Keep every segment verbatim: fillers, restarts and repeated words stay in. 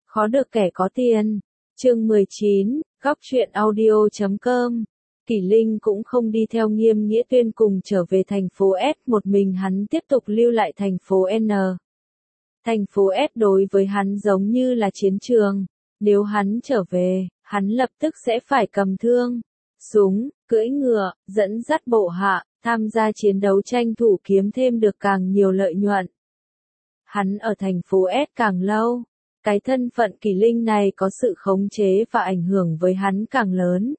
Khó được kẻ có tiền. Chương mười chín, góc truyện audio chấm com. Kỷ Linh cũng không đi theo Nghiêm Nghĩa Tuyên cùng trở về thành phố S, một mình hắn tiếp tục lưu lại thành phố N. Thành phố S đối với hắn giống như là chiến trường, nếu hắn trở về, hắn lập tức sẽ phải cầm thương, súng, cưỡi ngựa, dẫn dắt bộ hạ, tham gia chiến đấu tranh thủ kiếm thêm được càng nhiều lợi nhuận. Hắn ở thành phố S càng lâu, cái thân phận Kỷ Linh này có sự khống chế và ảnh hưởng với hắn càng lớn.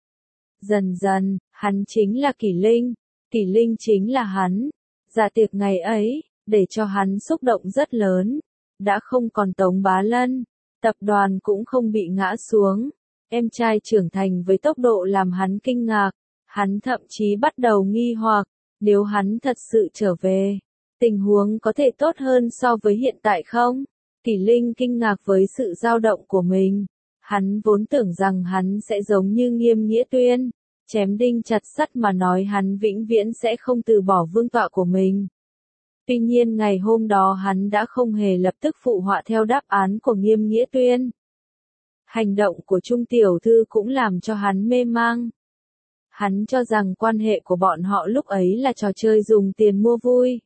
Dần dần, hắn chính là Kỷ Linh, Kỷ Linh chính là hắn. Dạ tiệc ngày ấy, để cho hắn xúc động rất lớn. Đã không còn Tống Bá Lân, tập đoàn cũng không bị ngã xuống. Em trai trưởng thành với tốc độ làm hắn kinh ngạc. Hắn thậm chí bắt đầu nghi hoặc, nếu hắn thật sự trở về, tình huống có thể tốt hơn so với hiện tại không? Kỷ Linh kinh ngạc với sự dao động của mình. Hắn vốn tưởng rằng hắn sẽ giống như Nghiêm Nghĩa Tuyên, chém đinh chặt sắt mà nói hắn vĩnh viễn sẽ không từ bỏ vương tọa của mình. Tuy nhiên ngày hôm đó hắn đã không hề lập tức phụ họa theo đáp án của Nghiêm Nghĩa Tuyên. Hành động của Trung tiểu thư cũng làm cho hắn mê mang. Hắn cho rằng quan hệ của bọn họ lúc ấy là trò chơi dùng tiền mua vui.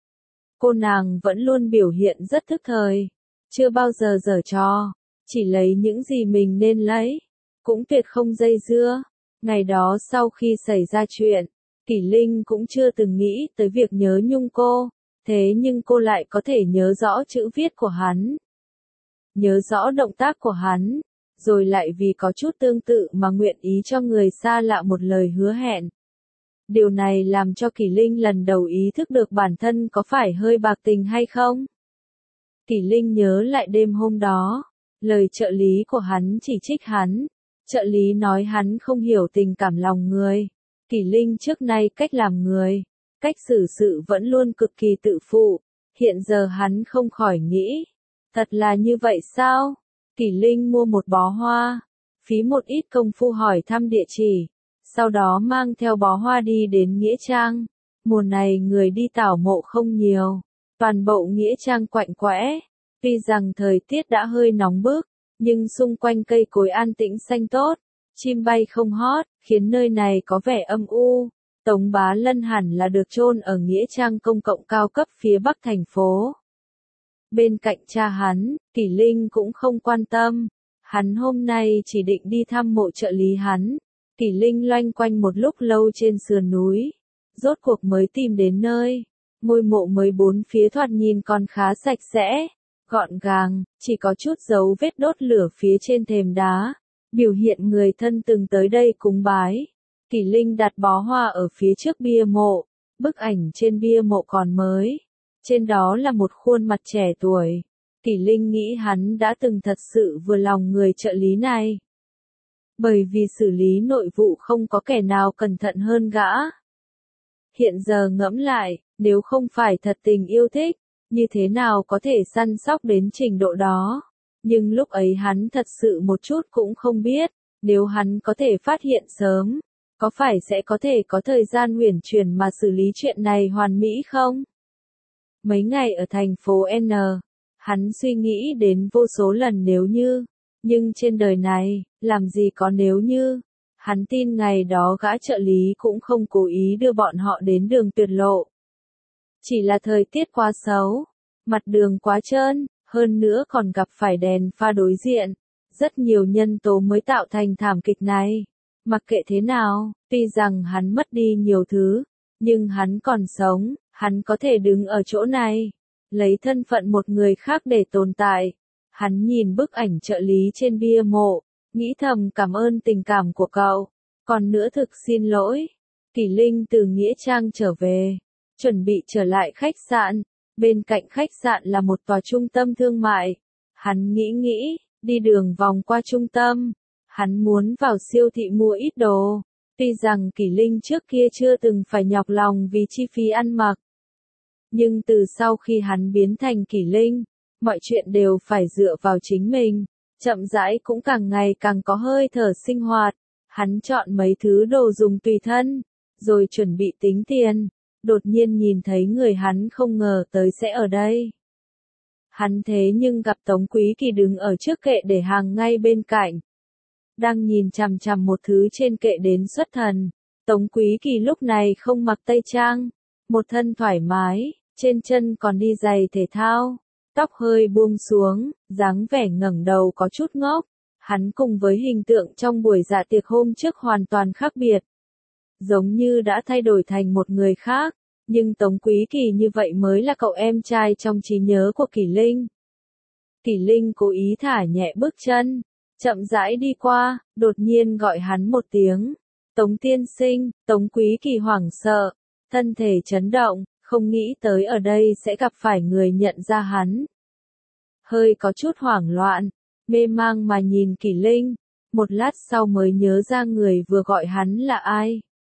Cô nàng vẫn luôn biểu hiện rất thức thời, chưa bao giờ giở trò, chỉ lấy những gì mình nên lấy, cũng tuyệt không dây dưa. Ngày đó sau khi xảy ra chuyện, Kỷ Linh cũng chưa từng nghĩ tới việc nhớ nhung cô, thế nhưng cô lại có thể nhớ rõ chữ viết của hắn, nhớ rõ động tác của hắn, rồi lại vì có chút tương tự mà nguyện ý cho người xa lạ một lời hứa hẹn. Điều này làm cho Kỷ Linh lần đầu ý thức được bản thân có phải hơi bạc tình hay không. Kỷ Linh nhớ lại đêm hôm đó, lời trợ lý của hắn chỉ trích hắn. Trợ lý nói hắn không hiểu tình cảm lòng người. Kỷ Linh trước nay cách làm người, cách xử sự vẫn luôn cực kỳ tự phụ. Hiện giờ hắn không khỏi nghĩ, thật là như vậy sao? Kỷ Linh mua một bó hoa, phí một ít công phu hỏi thăm địa chỉ, sau đó mang theo bó hoa đi đến Nghĩa Trang. Mùa này người đi tảo mộ không nhiều, toàn bộ Nghĩa Trang quạnh quẽ. Tuy rằng thời tiết đã hơi nóng bức, nhưng xung quanh cây cối an tĩnh xanh tốt, chim bay không hót, khiến nơi này có vẻ âm u. Tống Bá Lân hẳn là được chôn ở Nghĩa Trang công cộng cao cấp phía bắc thành phố. Bên cạnh cha hắn, Kỷ Linh cũng không quan tâm. Hắn hôm nay chỉ định đi thăm mộ trợ lý hắn. Kỷ Linh loanh quanh một lúc lâu trên sườn núi, rốt cuộc mới tìm đến nơi. Ngôi mộ mới bốn phía thoạt nhìn còn khá sạch sẽ, gọn gàng, chỉ có chút dấu vết đốt lửa phía trên thềm đá, biểu hiện người thân từng tới đây cúng bái. Kỷ Linh đặt bó hoa ở phía trước bia mộ, bức ảnh trên bia mộ còn mới, trên đó là một khuôn mặt trẻ tuổi. Kỷ Linh nghĩ hắn đã từng thật sự vừa lòng người trợ lý này. Bởi vì xử lý nội vụ không có kẻ nào cẩn thận hơn gã. Hiện giờ ngẫm lại, nếu không phải thật tình yêu thích, như thế nào có thể săn sóc đến trình độ đó. Nhưng lúc ấy hắn thật sự một chút cũng không biết, nếu hắn có thể phát hiện sớm, có phải sẽ có thể có thời gian uyển chuyển mà xử lý chuyện này hoàn mỹ không? Mấy ngày ở thành phố N, hắn suy nghĩ đến vô số lần nếu như, nhưng trên đời này, làm gì có nếu như. Hắn tin ngày đó gã trợ lý cũng không cố ý đưa bọn họ đến đường tuyệt lộ. Chỉ là thời tiết quá xấu, mặt đường quá trơn, hơn nữa còn gặp phải đèn pha đối diện. Rất nhiều nhân tố mới tạo thành thảm kịch này. Mặc kệ thế nào, tuy rằng hắn mất đi nhiều thứ, nhưng hắn còn sống, hắn có thể đứng ở chỗ này, lấy thân phận một người khác để tồn tại. Hắn nhìn bức ảnh trợ lý trên bia mộ, nghĩ thầm cảm ơn tình cảm của cậu, còn nữa thực xin lỗi. Kỷ Linh từ Nghĩa Trang trở về, chuẩn bị trở lại khách sạn, bên cạnh khách sạn là một tòa trung tâm thương mại. Hắn nghĩ nghĩ, đi đường vòng qua trung tâm, hắn muốn vào siêu thị mua ít đồ. Tuy rằng Kỷ Linh trước kia chưa từng phải nhọc lòng vì chi phí ăn mặc, nhưng từ sau khi hắn biến thành Kỷ Linh, mọi chuyện đều phải dựa vào chính mình, chậm rãi cũng càng ngày càng có hơi thở sinh hoạt. Hắn chọn mấy thứ đồ dùng tùy thân, rồi chuẩn bị tính tiền, đột nhiên nhìn thấy người hắn không ngờ tới sẽ ở đây. Hắn thế nhưng gặp Tống Quý Kỳ đứng ở trước kệ để hàng ngay bên cạnh. Đang nhìn chằm chằm một thứ trên kệ đến xuất thần. Tống Quý Kỳ lúc này không mặc tây trang. Một thân thoải mái, trên chân còn đi giày thể thao. Tóc hơi buông xuống, dáng vẻ ngẩng đầu có chút ngốc. Hắn cùng với hình tượng trong buổi dạ tiệc hôm trước hoàn toàn khác biệt. Giống như đã thay đổi thành một người khác. Nhưng Tống Quý Kỳ như vậy mới là cậu em trai trong trí nhớ của Kỷ Linh. Kỷ Linh cố ý thả nhẹ bước chân, chậm rãi đi qua, đột nhiên gọi hắn một tiếng. Tống tiên sinh. Tống Quý Kỳ hoảng sợ, thân thể chấn động, không nghĩ tới ở đây sẽ gặp phải người nhận ra hắn. Hơi có chút hoảng loạn, mê mang mà nhìn Kỷ Linh, một lát sau mới nhớ ra người vừa gọi hắn là ai.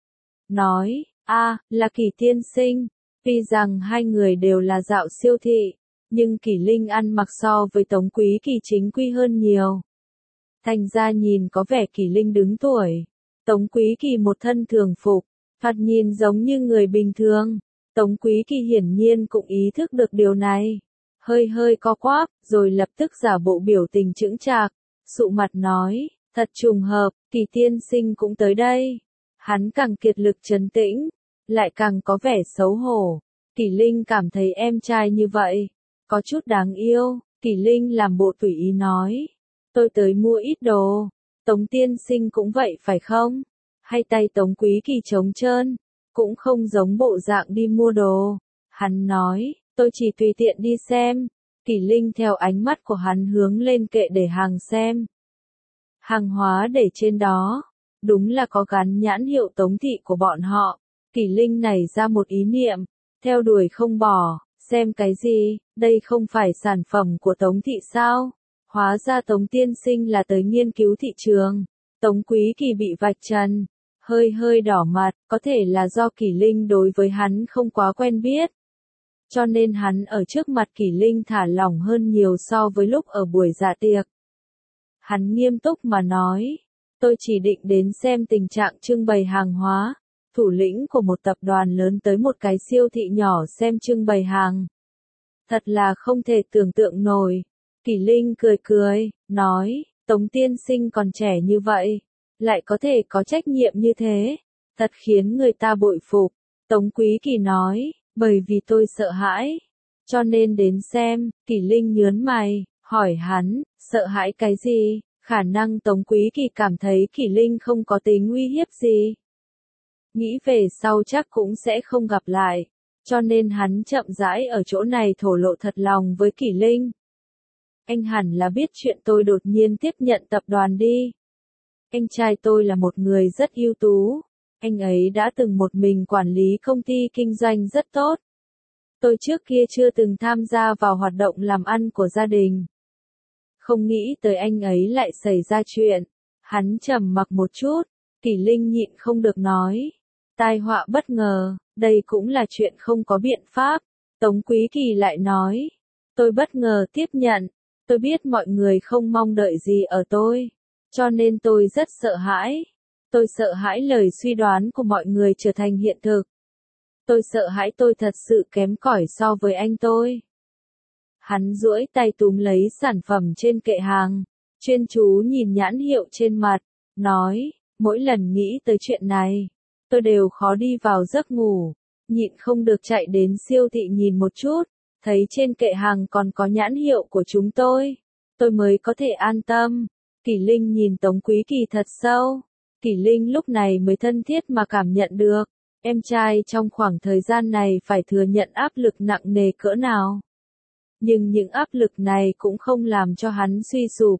Nói, a, là Kỷ tiên sinh. Tuy rằng hai người đều là dạo siêu thị, nhưng Kỷ Linh ăn mặc so với Tống Quý Kỳ chính quy hơn nhiều. Thành ra nhìn có vẻ Kỷ Linh đứng tuổi. Tống Quý Kỳ một thân thường phục, thoạt nhìn giống như người bình thường. Tống Quý Kỳ hiển nhiên cũng ý thức được điều này. Hơi hơi co quắp, rồi lập tức giả bộ biểu tình chững chạc, sụ mặt nói, thật trùng hợp, Kỷ tiên sinh cũng tới đây. Hắn càng kiệt lực trấn tĩnh, lại càng có vẻ xấu hổ. Kỷ Linh cảm thấy em trai như vậy, có chút đáng yêu. Kỷ Linh làm bộ tùy ý nói, tôi tới mua ít đồ. Tống tiên sinh cũng vậy phải không? Hay tay Tống Quý Kỳ trống trơn, cũng không giống bộ dạng đi mua đồ. Hắn nói, tôi chỉ tùy tiện đi xem. Kỷ Linh theo ánh mắt của hắn hướng lên kệ để hàng xem. Hàng hóa để trên đó, đúng là có gắn nhãn hiệu Tống thị của bọn họ. Kỷ Linh nảy ra một ý niệm, theo đuổi không bỏ, xem cái gì, đây không phải sản phẩm của Tống thị sao? Hóa ra Tống tiên sinh là tới nghiên cứu thị trường. Tống Quý Kỳ bị vạch trần, hơi hơi đỏ mặt, có thể là do Kỷ Linh đối với hắn không quá quen biết. Cho nên hắn ở trước mặt Kỷ Linh thả lỏng hơn nhiều so với lúc ở buổi dạ tiệc. Hắn nghiêm túc mà nói, tôi chỉ định đến xem tình trạng trưng bày hàng hóa. Thủ lĩnh của một tập đoàn lớn tới một cái siêu thị nhỏ xem trưng bày hàng. Thật là không thể tưởng tượng nổi. Kỷ Linh cười cười, nói, Tống tiên sinh còn trẻ như vậy, lại có thể có trách nhiệm như thế, thật khiến người ta bội phục. Tống Quý Kỳ nói, bởi vì tôi sợ hãi, cho nên đến xem. Kỷ Linh nhớn mày, hỏi hắn, sợ hãi cái gì? Khả năng Tống Quý Kỳ cảm thấy Kỷ Linh không có tính uy hiếp gì. Nghĩ về sau chắc cũng sẽ không gặp lại, cho nên hắn chậm rãi ở chỗ này thổ lộ thật lòng với Kỷ Linh. Anh hẳn là biết chuyện tôi đột nhiên tiếp nhận tập đoàn đi. Anh trai tôi là một người rất ưu tú, anh ấy đã từng một mình quản lý công ty kinh doanh rất tốt. Tôi trước kia chưa từng tham gia vào hoạt động làm ăn của gia đình. Không nghĩ tới anh ấy lại xảy ra chuyện. Hắn trầm mặc một chút, Kỷ Linh nhịn không được nói. Tai họa bất ngờ, đây cũng là chuyện không có biện pháp. Tống Quý Kỳ lại nói, tôi bất ngờ tiếp nhận, tôi biết mọi người không mong đợi gì ở tôi, cho nên tôi rất sợ hãi. Tôi sợ hãi lời suy đoán của mọi người trở thành hiện thực. Tôi sợ hãi tôi thật sự kém cỏi so với anh tôi. Hắn duỗi tay túm lấy sản phẩm trên kệ hàng, chuyên chú nhìn nhãn hiệu trên mặt, nói, mỗi lần nghĩ tới chuyện này, tôi đều khó đi vào giấc ngủ, nhịn không được chạy đến siêu thị nhìn một chút, thấy trên kệ hàng còn có nhãn hiệu của chúng tôi, tôi mới có thể an tâm. Kỷ Linh nhìn Tống Quý Kỳ thật sâu, Kỷ Linh lúc này mới thân thiết mà cảm nhận được, em trai trong khoảng thời gian này phải thừa nhận áp lực nặng nề cỡ nào. Nhưng những áp lực này cũng không làm cho hắn suy sụp.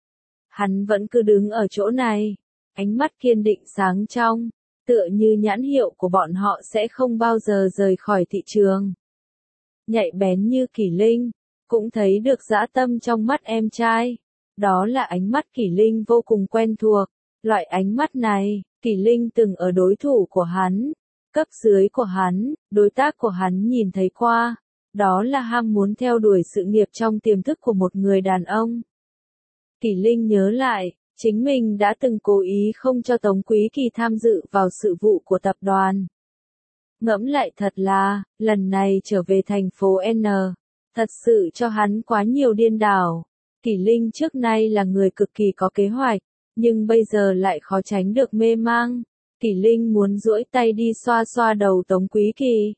Hắn vẫn cứ đứng ở chỗ này, ánh mắt kiên định sáng trong, tựa như nhãn hiệu của bọn họ sẽ không bao giờ rời khỏi thị trường. Nhạy bén như Kỷ Linh, cũng thấy được dã tâm trong mắt em trai. Đó là ánh mắt Kỷ Linh vô cùng quen thuộc. Loại ánh mắt này, Kỷ Linh từng ở đối thủ của hắn, cấp dưới của hắn, đối tác của hắn nhìn thấy qua. Đó là ham muốn theo đuổi sự nghiệp trong tiềm thức của một người đàn ông. Kỷ Linh nhớ lại, chính mình đã từng cố ý không cho Tống Quý Kỳ tham dự vào sự vụ của tập đoàn. Ngẫm lại thật là, lần này trở về thành phố N, thật sự cho hắn quá nhiều điên đảo. Kỷ Linh trước nay là người cực kỳ có kế hoạch, nhưng bây giờ lại khó tránh được mê mang. Kỷ Linh muốn duỗi tay đi xoa xoa đầu Tống Quý Kỳ.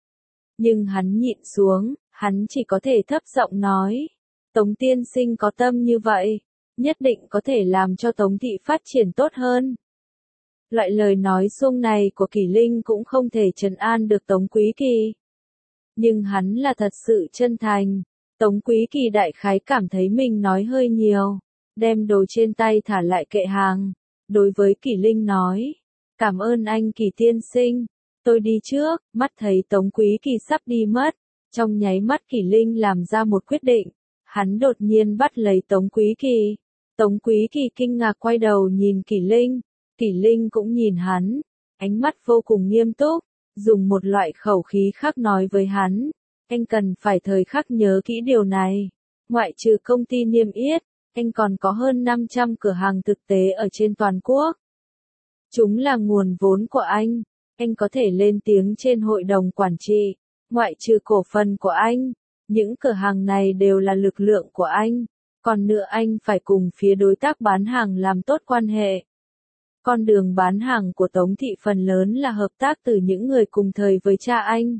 Nhưng hắn nhịn xuống, hắn chỉ có thể thấp giọng nói. Tống tiên sinh có tâm như vậy, nhất định có thể làm cho Tống thị phát triển tốt hơn. Loại lời nói xuông này của Kỷ Linh cũng không thể trấn an được Tống Quý Kỳ. Nhưng hắn là thật sự chân thành. Tống Quý Kỳ đại khái cảm thấy mình nói hơi nhiều, đem đồ trên tay thả lại kệ hàng. Đối với Kỷ Linh nói, cảm ơn anh Kỷ tiên sinh, tôi đi trước. Mắt thấy Tống Quý Kỳ sắp đi mất, trong nháy mắt Kỷ Linh làm ra một quyết định. Hắn đột nhiên bắt lấy Tống Quý Kỳ. Tống Quý Kỳ kinh ngạc quay đầu nhìn Kỷ Linh. Kỷ Linh cũng nhìn hắn, ánh mắt vô cùng nghiêm túc, dùng một loại khẩu khí khác nói với hắn. Anh cần phải thời khắc nhớ kỹ điều này. Ngoại trừ công ty niêm yết, anh còn có hơn năm trăm cửa hàng thực tế ở trên toàn quốc. Chúng là nguồn vốn của anh. Anh có thể lên tiếng trên hội đồng quản trị. Ngoại trừ cổ phần của anh, những cửa hàng này đều là lực lượng của anh. Còn nữa anh phải cùng phía đối tác bán hàng làm tốt quan hệ. Con đường bán hàng của Tống thị phần lớn là hợp tác từ những người cùng thời với cha anh.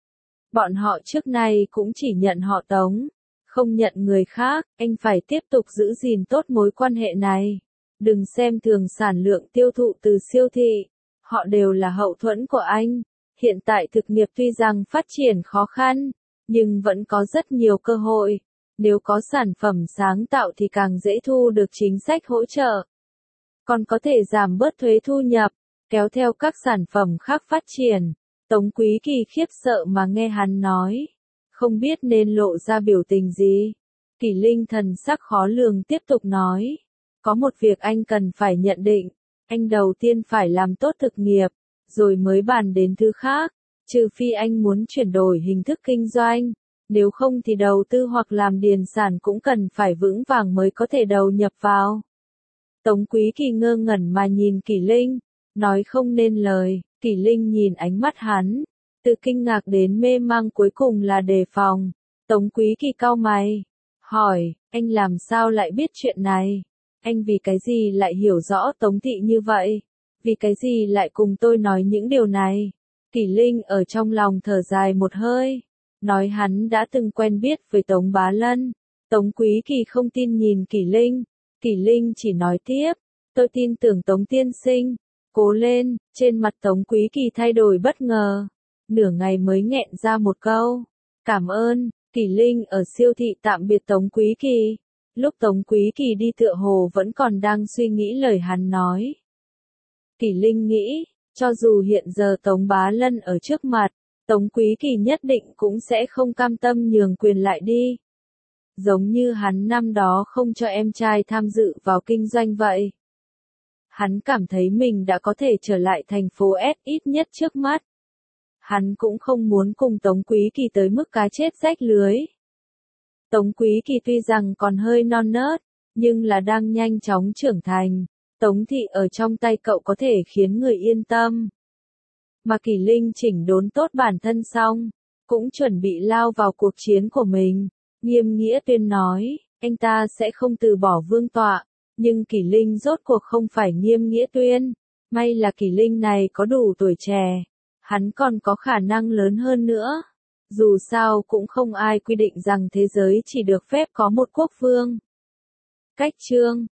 Bọn họ trước nay cũng chỉ nhận họ Tống, không nhận người khác. Anh phải tiếp tục giữ gìn tốt mối quan hệ này. Đừng xem thường sản lượng tiêu thụ từ siêu thị. Họ đều là hậu thuẫn của anh. Hiện tại thực nghiệp tuy rằng phát triển khó khăn, nhưng vẫn có rất nhiều cơ hội. Nếu có sản phẩm sáng tạo thì càng dễ thu được chính sách hỗ trợ. Còn có thể giảm bớt thuế thu nhập, kéo theo các sản phẩm khác phát triển. Tống Quý Kỳ khiếp sợ mà nghe hắn nói, không biết nên lộ ra biểu tình gì. Kỷ Linh thần sắc khó lường tiếp tục nói, có một việc anh cần phải nhận định, anh đầu tiên phải làm tốt thực nghiệp, rồi mới bàn đến thứ khác, trừ phi anh muốn chuyển đổi hình thức kinh doanh, nếu không thì đầu tư hoặc làm điền sản cũng cần phải vững vàng mới có thể đầu nhập vào. Tống Quý Kỳ ngơ ngẩn mà nhìn Kỷ Linh, nói không nên lời. Kỷ Linh nhìn ánh mắt hắn, từ kinh ngạc đến mê mang cuối cùng là đề phòng. Tống Quý Kỳ cau mày, hỏi, anh làm sao lại biết chuyện này? Anh vì cái gì lại hiểu rõ Tống thị như vậy? Vì cái gì lại cùng tôi nói những điều này? Kỷ Linh ở trong lòng thở dài một hơi, nói hắn đã từng quen biết với Tống Bá Lân. Tống Quý Kỳ không tin nhìn Kỷ Linh. Kỷ Linh chỉ nói tiếp, tôi tin tưởng Tống tiên sinh. Cố lên. Trên mặt Tống Quý Kỳ thay đổi bất ngờ. Nửa ngày mới nghẹn ra một câu. Cảm ơn. Kỷ Linh ở siêu thị tạm biệt Tống Quý Kỳ. Lúc Tống Quý Kỳ đi tựa hồ vẫn còn đang suy nghĩ lời hắn nói. Kỷ Linh nghĩ, cho dù hiện giờ Tống Bá Lân ở trước mặt, Tống Quý Kỳ nhất định cũng sẽ không cam tâm nhường quyền lại đi. Giống như hắn năm đó không cho em trai tham dự vào kinh doanh vậy. Hắn cảm thấy mình đã có thể trở lại thành phố S ít nhất trước mắt. Hắn cũng không muốn cùng Tống Quý Kỳ tới mức cá chết rách lưới. Tống Quý Kỳ tuy rằng còn hơi non nớt, nhưng là đang nhanh chóng trưởng thành. Tống thị ở trong tay cậu có thể khiến người yên tâm. Mà Kỷ Linh chỉnh đốn tốt bản thân xong, cũng chuẩn bị lao vào cuộc chiến của mình. Nghiêm Nghĩa Tuyên nói, anh ta sẽ không từ bỏ vương tọa, nhưng Kỷ Linh rốt cuộc không phải Nghiêm Nghĩa Tuyên. May là Kỷ Linh này có đủ tuổi trẻ, hắn còn có khả năng lớn hơn nữa. Dù sao cũng không ai quy định rằng thế giới chỉ được phép có một quốc vương. Cách chương